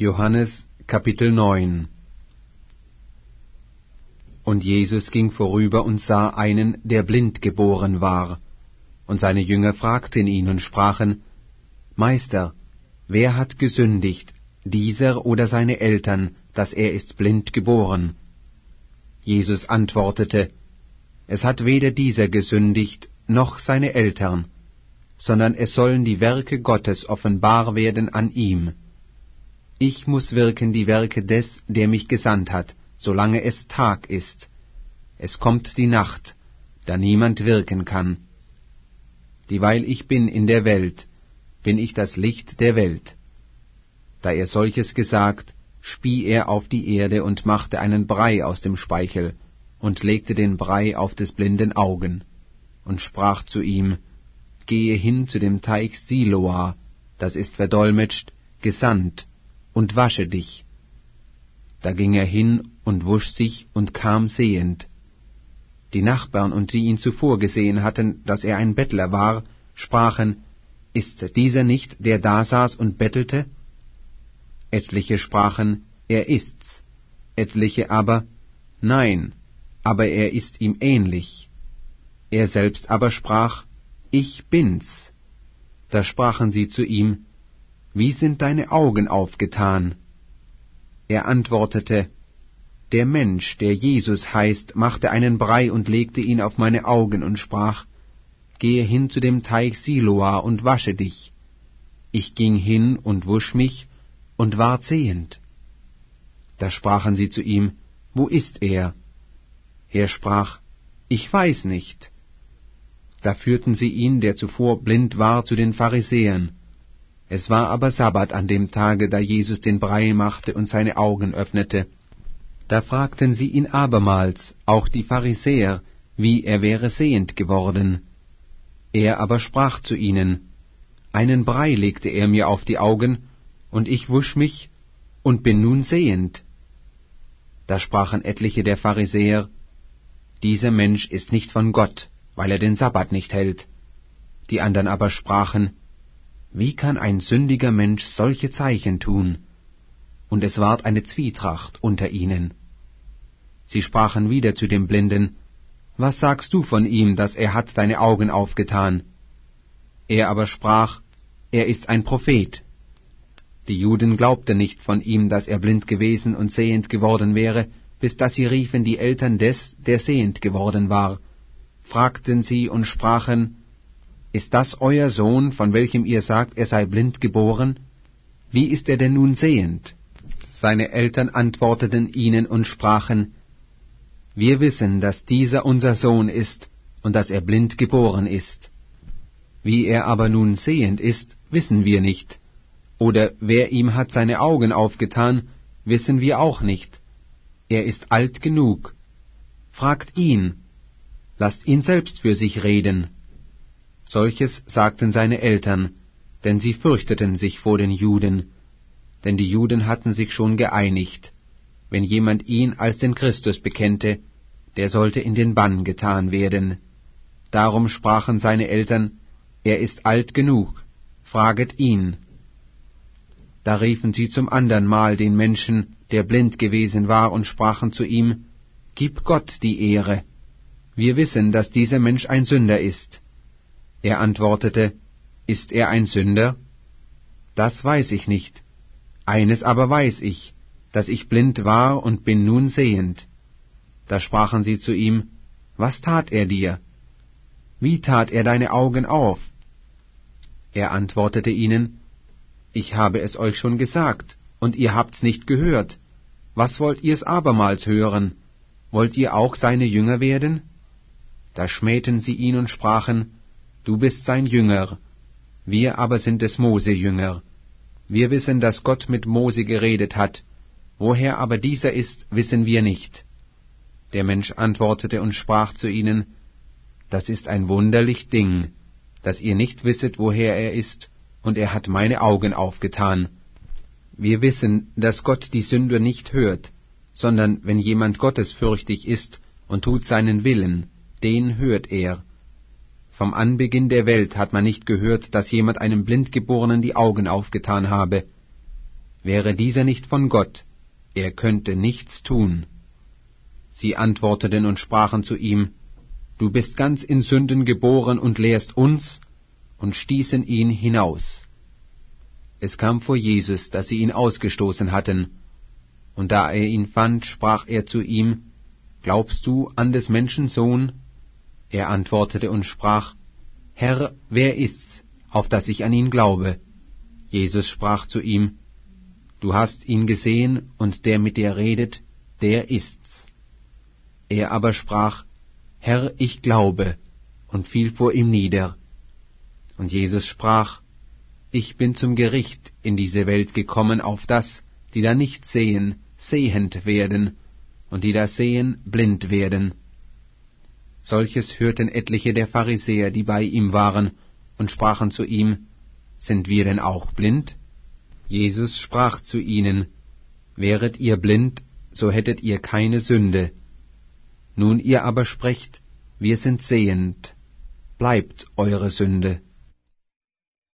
Johannes Kapitel 9. Und Jesus ging vorüber und sah einen, der blind geboren war. Und seine Jünger fragten ihn und sprachen: Meister, wer hat gesündigt, dieser oder seine Eltern, dass er ist blind geboren? Jesus antwortete: Es hat weder dieser gesündigt, noch seine Eltern, sondern es sollen die Werke Gottes offenbar werden an ihm. Ich muß wirken die Werke des, der mich gesandt hat, solange es Tag ist. Es kommt die Nacht, da niemand wirken kann. Dieweil ich bin in der Welt, bin ich das Licht der Welt. Da er solches gesagt, spie er auf die Erde und machte einen Brei aus dem Speichel und legte den Brei auf des blinden Augen und sprach zu ihm: Gehe hin zu dem Teich Siloa, das ist verdolmetscht, gesandt, und wasche dich. Da ging er hin und wusch sich und kam sehend. Die Nachbarn und die ihn zuvor gesehen hatten, dass er ein Bettler war, sprachen: Ist dieser nicht, der da saß und bettelte? Etliche sprachen: Er ist's. Etliche aber: Nein, aber er ist ihm ähnlich. Er selbst aber sprach: Ich bin's. Da sprachen sie zu ihm: Wie sind deine Augen aufgetan? Er antwortete: Der Mensch, der Jesus heißt, machte einen Brei und legte ihn auf meine Augen und sprach: Gehe hin zu dem Teich Siloa und wasche dich. Ich ging hin und wusch mich und ward sehend. Da sprachen sie zu ihm: Wo ist er? Er sprach: Ich weiß nicht. Da führten sie ihn, der zuvor blind war, zu den Pharisäern. Es war aber Sabbat an dem Tage, da Jesus den Brei machte und seine Augen öffnete. Da fragten sie ihn abermals, auch die Pharisäer, wie er wäre sehend geworden. Er aber sprach zu ihnen: Einen Brei legte er mir auf die Augen, und ich wusch mich und bin nun sehend. Da sprachen etliche der Pharisäer: Dieser Mensch ist nicht von Gott, weil er den Sabbat nicht hält. Die andern aber sprachen: Wie kann ein sündiger Mensch solche Zeichen tun? Und es ward eine Zwietracht unter ihnen. Sie sprachen wieder zu dem Blinden: Was sagst du von ihm, dass er hat deine Augen aufgetan? Er aber sprach: Er ist ein Prophet. Die Juden glaubten nicht von ihm, dass er blind gewesen und sehend geworden wäre, bis dass sie riefen die Eltern des, der sehend geworden war, fragten sie und sprachen: Ist das euer Sohn, von welchem ihr sagt, er sei blind geboren? Wie ist er denn nun sehend? Seine Eltern antworteten ihnen und sprachen: Wir wissen, dass dieser unser Sohn ist und dass er blind geboren ist. Wie er aber nun sehend ist, wissen wir nicht. Oder wer ihm hat seine Augen aufgetan, wissen wir auch nicht. Er ist alt genug. Fragt ihn. Lasst ihn selbst für sich reden. Solches sagten seine Eltern, denn sie fürchteten sich vor den Juden. Denn die Juden hatten sich schon geeinigt: Wenn jemand ihn als den Christus bekennte, der sollte in den Bann getan werden. Darum sprachen seine Eltern: Er ist alt genug, fraget ihn. Da riefen sie zum andern Mal den Menschen, der blind gewesen war, und sprachen zu ihm: Gib Gott die Ehre. Wir wissen, dass dieser Mensch ein Sünder ist. Er antwortete: Ist er ein Sünder? Das weiß ich nicht. Eines aber weiß ich, dass ich blind war und bin nun sehend. Da sprachen sie zu ihm: Was tat er dir? Wie tat er deine Augen auf? Er antwortete ihnen: Ich habe es euch schon gesagt, und ihr habt's nicht gehört. Was wollt ihr's abermals hören? Wollt ihr auch seine Jünger werden? Da schmähten sie ihn und sprachen: Du bist sein Jünger, wir aber sind des Mose Jünger. Wir wissen, dass Gott mit Mose geredet hat, woher aber dieser ist, wissen wir nicht. Der Mensch antwortete und sprach zu ihnen: Das ist ein wunderlich Ding, dass ihr nicht wisset, woher er ist, und er hat meine Augen aufgetan. Wir wissen, dass Gott die Sünder nicht hört, sondern wenn jemand gottesfürchtig ist und tut seinen Willen, den hört er. Vom Anbeginn der Welt hat man nicht gehört, dass jemand einem Blindgeborenen die Augen aufgetan habe. wäre dieser nicht von Gott, er könnte nichts tun. Sie antworteten und sprachen zu ihm, Du bist ganz in Sünden geboren und lehrst uns, und stießen ihn hinaus. Es kam vor Jesus, dass sie ihn ausgestoßen hatten, und da er ihn fand, sprach er zu ihm, Glaubst du an des Menschen Sohn? Er antwortete und sprach, Herr, wer ist's, auf dass ich an ihn glaube? Jesus sprach zu ihm, Du hast ihn gesehen, und der mit dir redet, der ist's. Er aber sprach, Herr, ich glaube, und fiel vor ihm nieder. Und Jesus sprach, Ich bin zum Gericht in diese Welt gekommen, auf das, die da nicht sehen, sehend werden, und die da sehen, blind werden. Solches hörten etliche der Pharisäer, die bei ihm waren, und sprachen zu ihm, Sind wir denn auch blind? Jesus sprach zu ihnen, Wäret ihr blind, so hättet ihr keine Sünde. Nun ihr aber sprecht, wir sind sehend, bleibt eure Sünde.